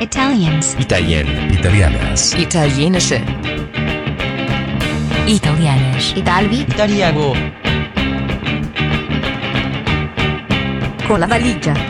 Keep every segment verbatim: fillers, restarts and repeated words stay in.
Italians. Italien. Italianas. Italienische. Italianisch. Italvi. Italiano. Con la valigia.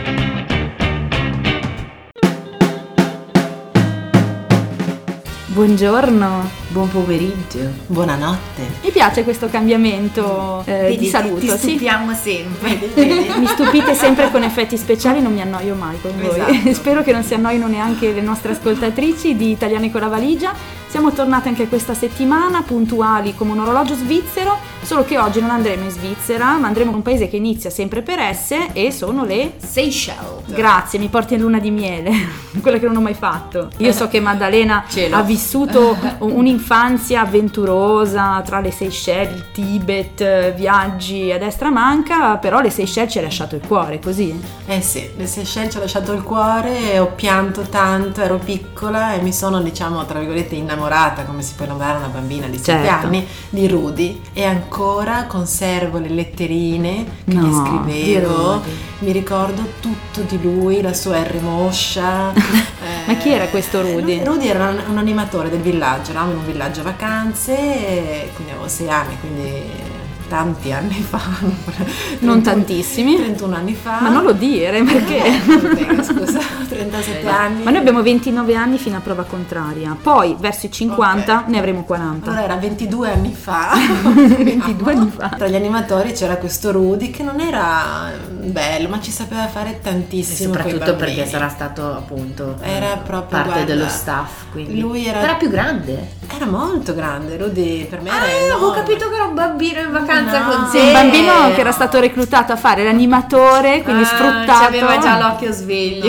Buongiorno, buon pomeriggio, buonanotte. Mi piace questo cambiamento eh, Vedi, di saluto. Ti stupiamo sì. sempre. Mi stupite sempre con effetti speciali, non mi annoio mai con voi. Esatto. Spero che non si annoino neanche le nostre ascoltatrici di Italiani con la valigia. Siamo tornate anche questa settimana, puntuali come un orologio svizzero, solo che oggi non andremo in Svizzera, ma andremo in un paese che inizia sempre per S e sono le Seychelles. Grazie, mi porti in luna di miele, quella che non ho mai fatto. Io so che Maddalena Cielo. ha vissuto un'infanzia avventurosa tra le Seychelles, il Tibet, viaggi a destra manca, però le Seychelles ci ha lasciato il cuore, così? Eh sì, le Seychelles ci ha lasciato il cuore, ho pianto tanto, ero piccola e mi sono, diciamo, tra virgolette innamorata, come si può innamorare una bambina di sette Certo. anni, di Rudy, e ancora conservo le letterine che No, gli di scrivevo, Rudy. mi ricordo tutto di lui, la sua R moscia. eh, Ma chi era questo Rudy? Rudy era un, un animatore del villaggio, eravamo in un villaggio a vacanze, quindi avevo sei anni, quindi tanti anni fa, Non tantissimi. trentuno anni fa. Ma non lo dire, perché? Eh, scusa, trentasette anni. Ma noi abbiamo ventinove anni fino a prova contraria, poi verso i cinquanta Ok. ne avremo quaranta. Allora era ventidue anni fa. ventidue anni fa. Tra gli animatori c'era questo Rudy che non era bello, ma ci sapeva fare E tantissimo coi soprattutto bambini. perché sarà stato appunto Era eh, proprio, parte guarda, dello staff, quindi lui era- era più grande. Era molto grande, Rudy per me era Ah, enorme. avevo capito che era un bambino in vacanza No. con Sì, te. un bambino che era stato reclutato a fare l'animatore, quindi Ah, sfruttato. ci aveva già l'occhio sveglio.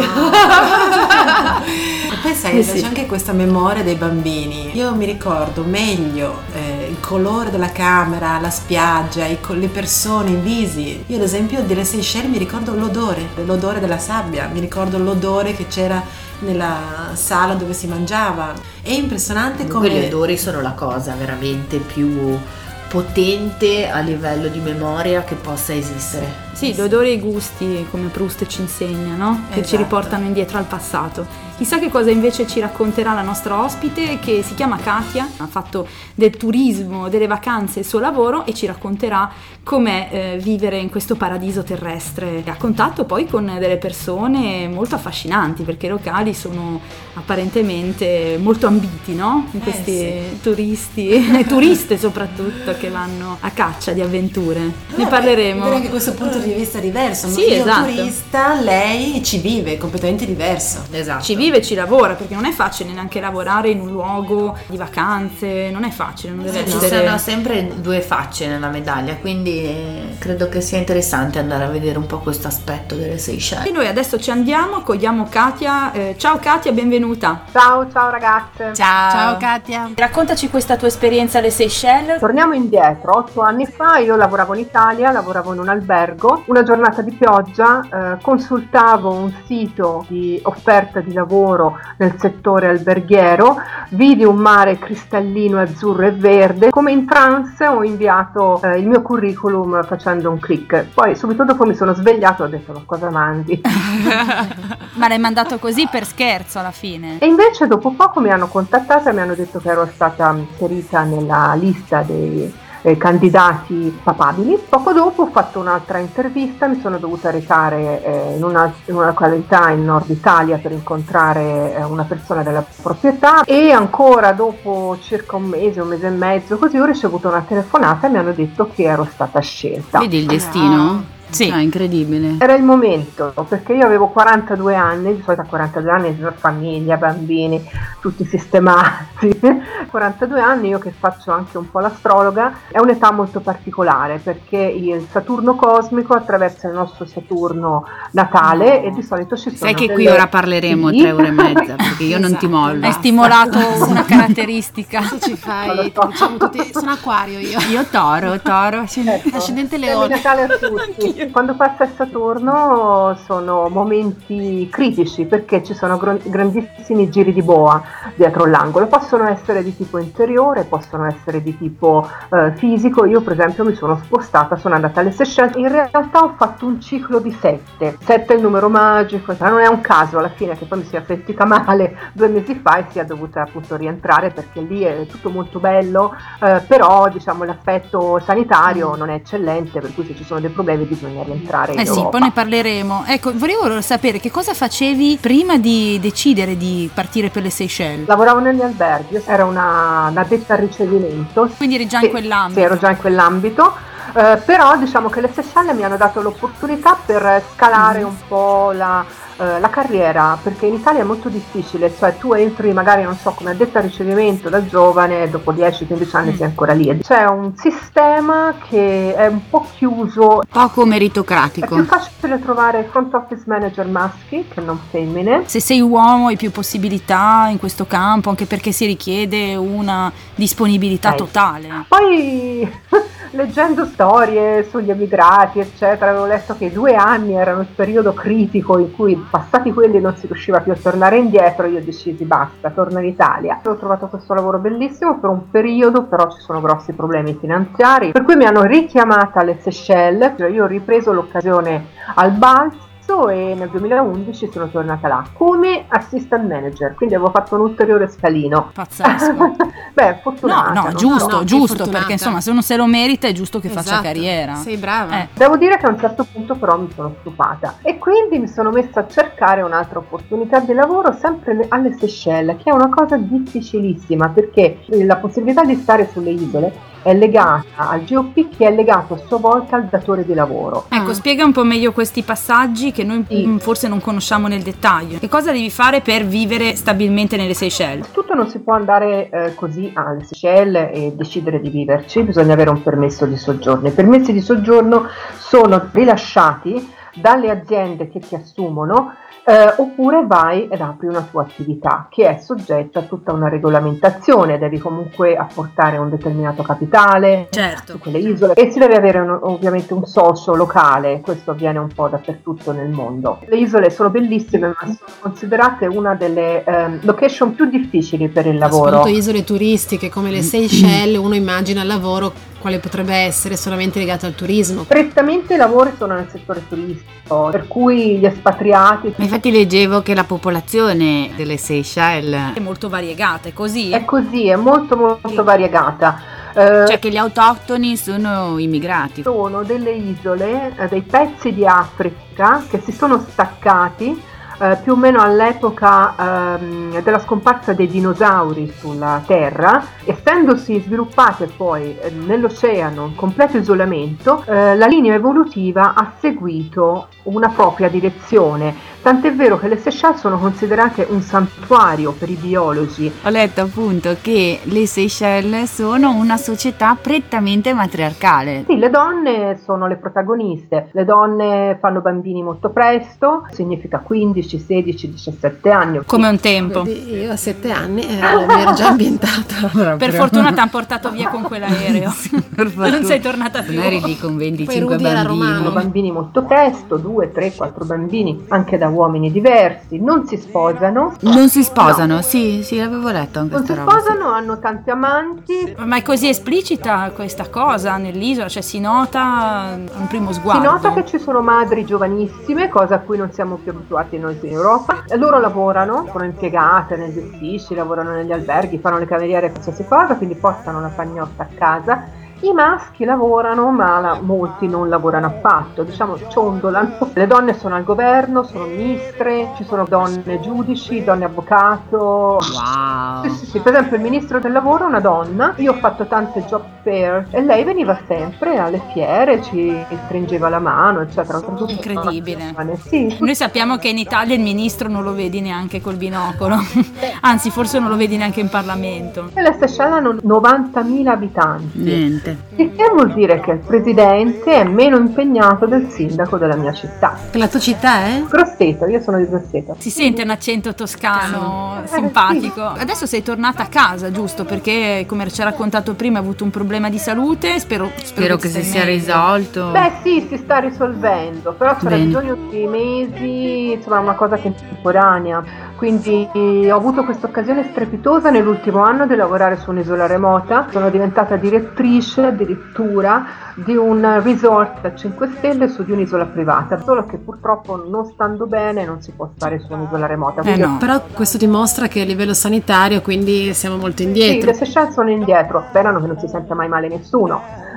E poi sai, Eh c'è sì. anche questa memoria dei bambini. Io mi ricordo meglio eh, il colore della camera, la spiaggia, i co- le persone, i visi. Io ad esempio delle Seychelles mi ricordo l'odore, l'odore della sabbia, mi ricordo l'odore che c'era nella sala dove si mangiava. È impressionante Comunque come... gli odori sono la cosa veramente più potente a livello di memoria che possa esistere. Sì, gli odori e i gusti, come Proust ci insegna, no? Che ci Esatto. riportano indietro al passato. Chissà che cosa invece ci racconterà la nostra ospite, che si chiama Katia, ha fatto del turismo, delle vacanze il suo lavoro, e ci racconterà com'è eh, vivere in questo paradiso terrestre, a contatto poi con delle persone molto affascinanti, perché i locali sono apparentemente molto ambiti, no? In Eh, questi sì. turisti, e turiste soprattutto, che vanno a caccia di avventure. Ne Vabbè, parleremo. vedere anche questo punto di vista diverso. Sì, Io esatto. turista, lei ci vive completamente diverso. Esatto. Ci vive e ci lavora, perché non è facile neanche lavorare in un luogo di vacanze, non è facile, non deve Ci essere... sono sempre due facce nella medaglia, quindi eh, credo che sia interessante andare a vedere un po' questo aspetto delle Seychelles. E noi adesso ci andiamo, accogliamo Katia. Eh, ciao Katia, benvenuta. Ciao, ciao ragazze. Ciao. Ciao Katia. Raccontaci questa tua esperienza alle Seychelles. Torniamo indietro, otto anni fa io lavoravo in Italia, lavoravo in un albergo, una giornata di pioggia, eh, consultavo un sito di offerta di lavoro nel settore alberghiero, vidi un mare cristallino azzurro e verde, come in trance ho inviato eh, il mio curriculum facendo un click, poi subito dopo mi sono svegliato e ho detto ma cosa mandi? Ma l'hai mandato così per scherzo alla fine? E invece dopo poco mi hanno contattata e mi hanno detto che ero stata inserita nella lista dei eh, candidati papabili. Poco dopo ho fatto un'altra intervista, mi sono dovuta recare eh, in, una, in una località in Nord Italia per incontrare eh, una persona della proprietà, e ancora dopo circa un mese, un mese e mezzo così ho ricevuto una telefonata e mi hanno detto che ero stata scelta. Vedi il destino? Sì. Ah, incredibile. Era il momento, perché io avevo quarantadue anni, di solito a quarantadue anni famiglia, bambini, tutti sistemati. quarantadue anni, io che faccio anche un po' l'astrologa, è un'età molto particolare, perché il Saturno cosmico attraversa il nostro Saturno natale e di solito ci sono Sai che delle... qui ora parleremo Sì. tre ore e mezza, perché io non ti mollo. Hai stimolato una caratteristica. Tu ci fai, Non lo so. diciamo tutti, sono acquario io. Io toro, toro. Certo. Ascendente Semi leone. Natale a tutti. Quando passa il Saturno sono momenti critici perché ci sono gr- grandissimi giri di boa dietro l'angolo, possono essere di tipo interiore, possono essere di tipo eh, fisico. Io per esempio mi sono spostata, sono andata alle Seychelles, in realtà ho fatto un ciclo di sette, sette è il numero magico, non è un caso alla fine che poi mi sia sentita male due mesi fa e sia dovuta appunto rientrare perché lì è tutto molto bello, eh, però diciamo l'aspetto sanitario non è eccellente, per cui se ci sono dei problemi bisogna rientrare in Eh sì, Europa. poi ne parleremo. Ecco, volevo sapere che cosa facevi prima di decidere di partire per le Seychelles. Lavoravo negli alberghi, era una, una detta al ricevimento. Quindi eri già Sì, in quell'ambito. Sì, ero già in quell'ambito, eh, però diciamo che le Seychelles mi hanno dato l'opportunità per scalare Mm. un po' la, eh, la carriera, perché in Italia è molto difficile, cioè tu entri magari, non so, come addetta al ricevimento da giovane, dopo dieci quindici anni Mm. sei ancora lì. C'è un sistema che è un po' chiuso, Poco è meritocratico. più facile trovare front office manager maschi che non femmine. Se sei uomo hai più possibilità in questo campo, anche perché si richiede una disponibilità Eh. totale. Poi leggendo storie sugli emigrati eccetera, avevo letto che i due anni erano il periodo critico in cui passati quelli non si riusciva più a tornare indietro. Io decisi basta, torno in Italia. Ho trovato questo lavoro bellissimo per un periodo, però ci sono grossi problemi finanziari, per cui mi hanno richiamata alle Seychelles. Cioè io ho ripreso l'occasione al balzo e nel duemilaundici sono tornata là come assistant manager, quindi avevo fatto un ulteriore scalino. Pazzesco. Beh, No, fortunata. no, non giusto, no, che giusto, fortunata. perché insomma se uno se lo merita è giusto che faccia Esatto, carriera. sei brava. Eh. Devo dire che a un certo punto però mi sono stufata e quindi mi sono messa a cercare un'altra opportunità di lavoro sempre le- alle Seychelles, che è una cosa difficilissima perché la possibilità di stare sulle isole è legata al G O P, che è legato a sua volta al datore di lavoro. Ecco, Ah. spiega un po' meglio questi passaggi che noi Sì. mm, forse non conosciamo nel dettaglio. Che cosa devi fare per vivere stabilmente nelle Seychelles? Tutto non si può andare eh, così alle Seychelles e decidere di viverci, bisogna avere un permesso di soggiorno. I permessi di soggiorno sono rilasciati dalle aziende che ti assumono, eh, oppure vai ed apri una tua attività che è soggetta a tutta una regolamentazione, devi comunque apportare un determinato capitale Certo. su quelle isole e si deve avere un- ovviamente un socio locale. Questo avviene un po' dappertutto nel mondo. Le isole sono bellissime, ma sono considerate una delle ehm, location più difficili per il lavoro. Soprattutto isole turistiche come le Seychelles, uno immagina il lavoro quale potrebbe essere solamente legato al turismo. Prettamente i lavori sono nel settore turistico, per cui gli espatriati. Ma infatti leggevo che la popolazione delle Seychelles, È molto variegata, è così? È così, è molto molto variegata. Eh, cioè che gli autoctoni sono immigrati. sono delle isole, eh, dei pezzi di Africa che si sono staccati eh, più o meno all'epoca ehm, della scomparsa dei dinosauri sulla Terra, essendosi sviluppate poi eh, nell'oceano in completo isolamento. Eh, la linea evolutiva ha seguito una propria direzione, tant'è vero che le Seychelles sono considerate un santuario per i biologi. Ho letto appunto che le Seychelles sono una società prettamente matriarcale. Sì, le donne sono le protagoniste, le donne fanno bambini molto presto, significa quindici, sedici, diciassette anni. Come un tempo. Vedi, io a sette anni eh, mi ero già ambientata. Per fortuna ti hanno portato via con quell'aereo. Per fortuna. Non sei tornata più. Non eri lì con venticinque Rudy era bambini. romano. Fanno bambini molto presto, due, tre, quattro bambini, anche da uomini diversi, non si sposano, Non si sposano, sì, sì, l'avevo letto anche non si questa roba. sì. sposano, hanno tanti amanti. Ma è così esplicita questa cosa nell'isola? Cioè si nota a un primo Si sguardo? nota che ci sono madri giovanissime, cosa a cui non siamo più abituati noi qui in Europa. E loro lavorano, sono impiegate negli uffici, lavorano negli alberghi, fanno le cameriere, qualsiasi cosa, quindi portano la pagnotta a casa. I maschi lavorano, ma la- molti non lavorano affatto, diciamo ciondolano. Le donne sono al governo, sono ministre, ci sono donne giudici, donne avvocato. Wow. Sì, sì, sì, per esempio il ministro del lavoro è una donna. Io ho fatto tante job fair e lei veniva sempre alle fiere, ci stringeva la mano, eccetera. Oltretutto Incredibile. sono- Sì, Noi sappiamo che in Italia il ministro non lo vedi neanche col binocolo, anzi forse non lo vedi neanche in Parlamento. e le Seychelles hanno novantamila abitanti. Niente. Il che vuol dire che il presidente è meno impegnato del sindaco della mia città. Che la tua città è? Grosseto, io sono di Grosseto. Si sente un accento toscano Eh, simpatico. Adesso sei tornata a casa, giusto? Perché come ci hai raccontato prima hai avuto un problema problema di salute, spero, spero, Spero che si stai sia meglio. risolto. Beh sì, si sta risolvendo, però c'era Bene. bisogno di mesi, insomma una cosa che è temporanea, quindi ho avuto questa occasione strepitosa nell'ultimo anno di lavorare su un'isola remota, sono diventata direttrice addirittura di un resort a cinque stelle su di un'isola privata, solo che purtroppo non stando bene non si può stare su un'isola remota. Eh Quindi no. Però questo dimostra che a livello sanitario quindi siamo molto Sì, indietro. le Seychelles sono indietro, sperano che non si senta mai male nessuno.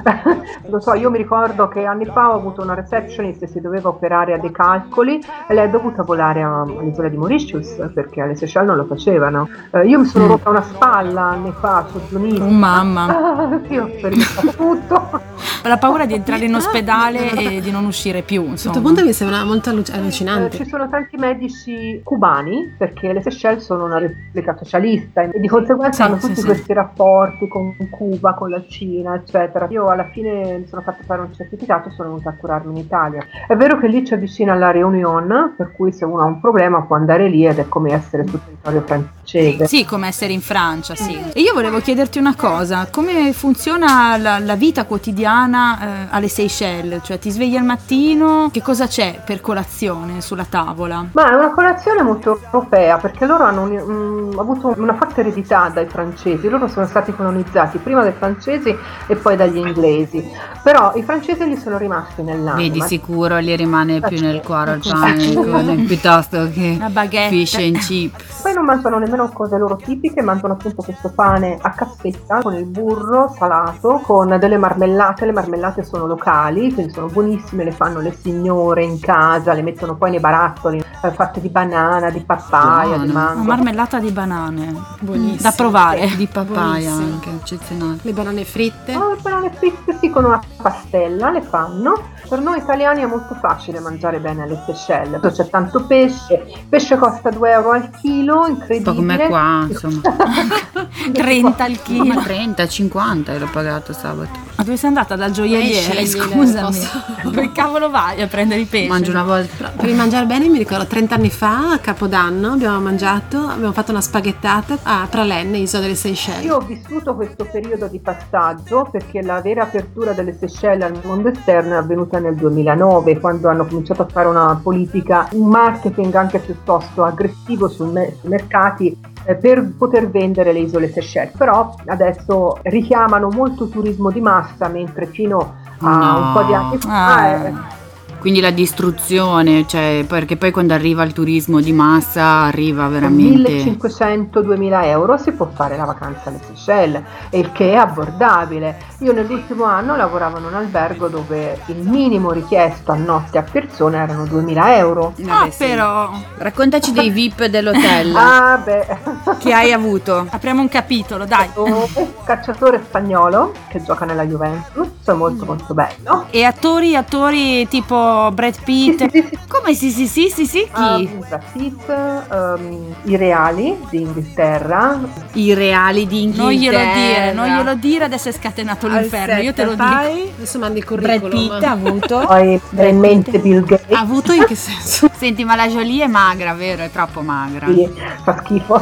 Lo so, io mi ricordo che anni fa ho avuto una receptionist e si doveva operare a dei calcoli e lei è dovuta volare a- all'isola di Mauritius perché alle Seychelles non lo facevano. Eh, io mi sono rotta una spalla anni fa su di un'isola. Oh mamma, Ah, sì, ho sperimentato tutto. ho la paura di entrare in ospedale e di non uscire più, A un certo insomma. punto mi sembra molto alluc- Eh, allucinante. ci sono tanti medici cubani perché le Seychelles sono una repubblica socialista e di conseguenza Sì, hanno sì, tutti sì. questi rapporti con Cuba, con la Cina, eccetera. Io alla fine mi sono fatta fare un certificato e sono venuta a curarmi in Italia. È vero che lì c'è vicino alla Réunion, per cui se uno ha un problema può andare lì ed è come essere sul territorio francese. Sì, come essere in Francia, sì. E io volevo chiederti una cosa, come funziona la, la vita quotidiana eh, alle Seychelles? Cioè ti svegli al mattino, che cosa c'è per colazione sulla tavola? Ma è una colazione molto europea perché loro hanno un- un- avuto una forte eredità dai francesi, loro sono stati colonizzati prima dai francesi e poi dagli inglesi, però i francesi gli sono rimasti nell'anima. Vedi, sicuro gli rimane più nel cuore il Sì. pane con- piuttosto che Una baguette. fish and chips. Poi non mangiano nemmeno cose loro tipiche, mangiano appunto questo pane a cassetta con il burro salato, con delle marmellate, le marmellate sono locali, quindi sono buonissime, le fanno le signore in casa, le mettono poi nei barattoli, eh, fatte di banana, di papaya, di Buono. Una mango. marmellata di banane, Buonissimo. da provare. Di papaya Buonissimo. anche, eccezionale. Le banane fritte. Oh, le banane fritte sì, con una pastella le fanno. Per noi italiani è molto facile mangiare bene alle Seychelles. C'è tanto pesce, pesce costa due euro al chilo, incredibile. Un po' come qua, insomma. trenta al chilo. Ma trenta, cinquanta l'ho pagato sabato. Ma dove sei andata dal gioielliere? Eh, scegli, Scusami. posso- Dove cavolo vai a prendere i pesci? Mangio una volta. Per il mangiare bene mi ricordo trenta anni fa a Capodanno abbiamo mangiato, abbiamo fatto una spaghettata a Pralenne, isola delle Seychelles. Io ho vissuto questo periodo di passaggio perché la vera apertura delle Seychelles al mondo esterno è avvenuta nel duemilanove, quando hanno cominciato a fare una politica, un marketing anche piuttosto aggressivo sul me- sui mercati eh, per poter vendere le isole Seychelles. Però adesso richiamano molto turismo di massa, mentre fino a No. un po' di anni fa Ah. eh, Quindi la distruzione, cioè, perché poi quando arriva il turismo di massa arriva veramente. millecinquecento-duemila euro si può fare la vacanza alle Seychelles, e il che è abbordabile. Io nell'ultimo anno lavoravo in un albergo dove il minimo richiesto a notte a persona erano duemila euro. Ah, Vabbè, sì. però Raccontaci dei V I P dell'hotel Ah beh, che hai avuto. apriamo un capitolo, dai. un cacciatore spagnolo che gioca nella Juventus, è molto molto bello. E attori, attori tipo Brad Pitt. Sì, sì, sì. Come sì sì sì sì sì chi? Um, Brad Pitt, um, i reali di Inghilterra, I reali di Inghilterra. Non glielo dire, non glielo dire, adesso è scatenato l'inferno, io te lo dico. Fai? Adesso mandi il Brad curriculum. Pitt ha avuto. poi viene in mente Bill Gates. Ha avuto in che senso? Senti, ma la Jolie è magra, vero? È troppo magra. Sì, fa schifo.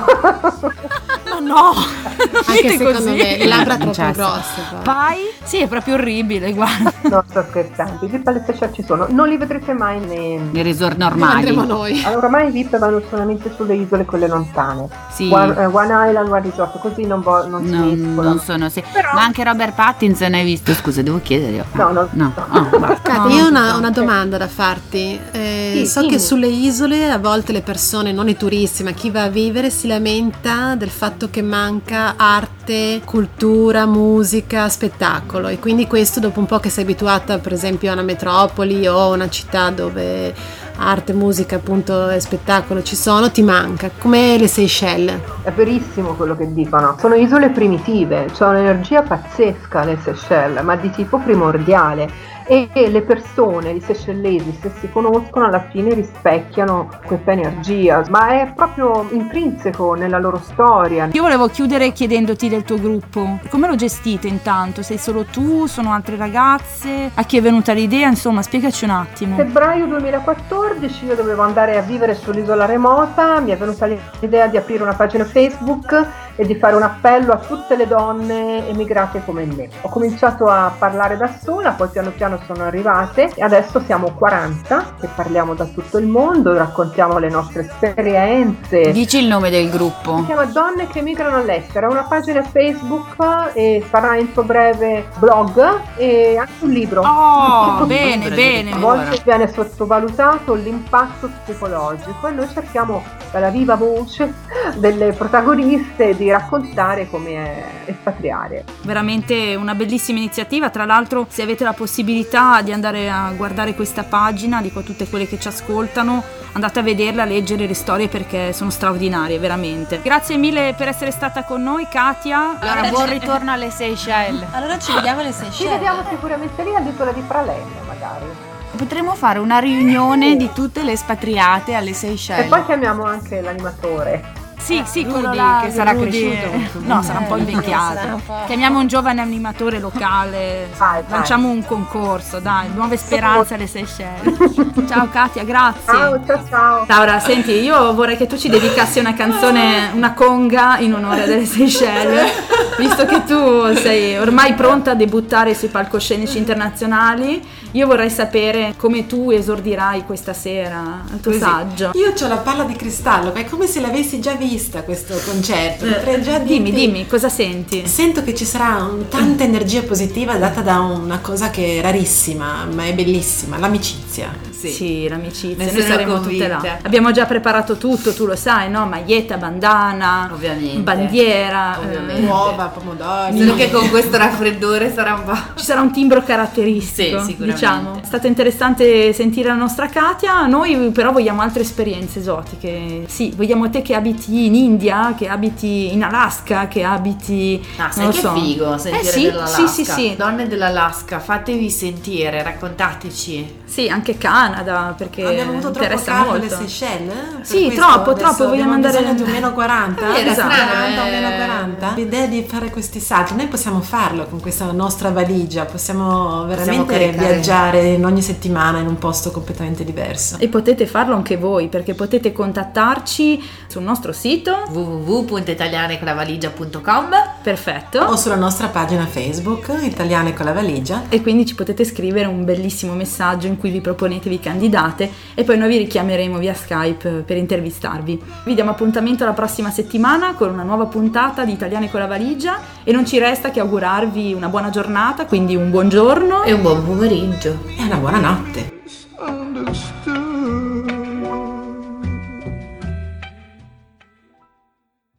Ma no, non Anche dite secondo così. me le labbra troppo Francesca. grosse. poi. Pai? Sì, è proprio orribile, guarda. No, sto scherzando, i V I P alle Seychelles ci sono, non li vedrete mai nei... Nei resort Dove normali. andremo noi? Allora, ormai i V I P vanno solamente sulle isole quelle lontane. Sì. One, eh, One Island, One Resort, così non, vo- non si Non, mescolano. non sono sì. Però- Ma anche Robert Pattinson hai visto? Scusa, devo chiedere io. No, no, no. no. Ah, basta. Cate, io ho una, una domanda da farti. Eh, Sì, so dimmi. che sulle isole a volte le persone, non i turisti, ma chi va a vivere, si lamenta del fatto che manca arte, cultura, musica, spettacolo. E quindi questo, dopo un po' che sei abituata, per esempio, a una metropoli o una città dove arte, musica, appunto, e spettacolo ci sono, ti manca. Come le Seychelles. È verissimo quello che dicono. Sono isole primitive, c'è un'energia pazzesca alle Seychelles, ma di tipo primordiale. E le persone, i seychellesi, se si conoscono, alla fine rispecchiano questa energia, ma è proprio intrinseco nella loro storia. Io volevo chiudere chiedendoti del tuo gruppo. Come lo gestite intanto? Sei solo tu? Sono altre ragazze? A chi è venuta l'idea? Insomma, spiegaci un attimo. Febbraio duemilaquattordici io dovevo andare a vivere sull'isola remota, mi è venuta l'idea di aprire una pagina Facebook e di fare un appello a tutte le donne emigrate come me. Ho cominciato a parlare da sola, poi piano piano sono arrivate e adesso siamo quaranta che parliamo da tutto il mondo, raccontiamo le nostre esperienze. Dici il nome del gruppo. Si chiama Donne che emigrano all'estero, è una pagina Facebook e sarà entro breve blog e anche un libro. Oh, bene, bene. A volte viene sottovalutato l'impatto psicologico e noi cerchiamo dalla viva voce delle protagoniste di raccontare come è espatriare. Veramente una bellissima iniziativa. Tra l'altro, se avete la possibilità di andare a guardare questa pagina, dico a tutte quelle che ci ascoltano, andate a vederla, a leggere le storie perché sono straordinarie, veramente. Grazie mille per essere stata con noi, Katia. Allora, buon ritorno alle Seychelles. Allora ci vediamo alle Ci Seychelles. vediamo sicuramente lì all'isola di Pralemia magari. Potremmo fare una riunione di tutte le espatriate alle Seychelles. E poi chiamiamo anche l'animatore. Sì, sì, quello Rudy, là, che sarà Rudy. cresciuto. No, sarà un po' Eh, invecchiato. sarà un po'. Chiamiamo un giovane animatore locale, Vai, vai. lanciamo un concorso, dai, nuove speranze alle Seychelles. Ciao Katia, grazie. Ciao, ciao, ciao. Laura, senti, io vorrei che tu ci dedicassi una canzone, una conga in onore delle Seychelles, visto che tu sei ormai pronta a debuttare sui palcoscenici internazionali. Io vorrei sapere come tu esordirai questa sera il tuo Così. saggio. Io ho la palla di cristallo, è come se l'avessi già vista questo concerto. Potrei già Dimmi, dirti- dimmi, cosa senti? Sento che ci sarà un- tanta energia positiva data da una cosa che è rarissima, ma è bellissima, l'amicizia. Sì, l'amicizia, Ne noi sono saremo tutte là. convinta. Abbiamo già preparato tutto, tu lo sai, no? Maglietta, bandana, Ovviamente. bandiera. Ovviamente. eh, Uova, pomodori. Solo che con questo raffreddore sarà un po'. Ci sarà un timbro caratteristico, Sì, sicuramente. diciamo. È stato interessante sentire la nostra Katia, noi però vogliamo altre esperienze esotiche. Sì, vogliamo te che abiti in India, che abiti in Alaska, che abiti... Ah, sai non che lo so. figo sentire Eh, sì, dell'Alaska. sì, sì, sì. Donne dell'Alaska, fatevi sentire, raccontateci. Sì, anche Canada, perché Abbiamo avuto troppo interessa caldo molto. alle Seychelles? Per Sì, questo troppo, adesso troppo, vogliamo abbiamo andare- bisogno di un meno quaranta? È vero, Esatto, strano, quaranta, un eh. meno quaranta. L'idea di fare questi salti, noi possiamo farlo con questa nostra valigia, possiamo veramente caricare. viaggiare in ogni settimana in un posto completamente diverso. E potete farlo anche voi, perché potete contattarci sul nostro sito. w w w punto italiane con la valigia punto com. Perfetto. O sulla nostra pagina Facebook, Italiane con la valigia. E quindi ci potete scrivere un bellissimo messaggio in cui vi proponete, vi candidate e poi noi vi richiameremo via Skype per intervistarvi. Vi diamo appuntamento alla prossima settimana con una nuova puntata di Italiane con la valigia e non ci resta che augurarvi una buona giornata, quindi un buon giorno E un buon pomeriggio. E una buona notte. Understood.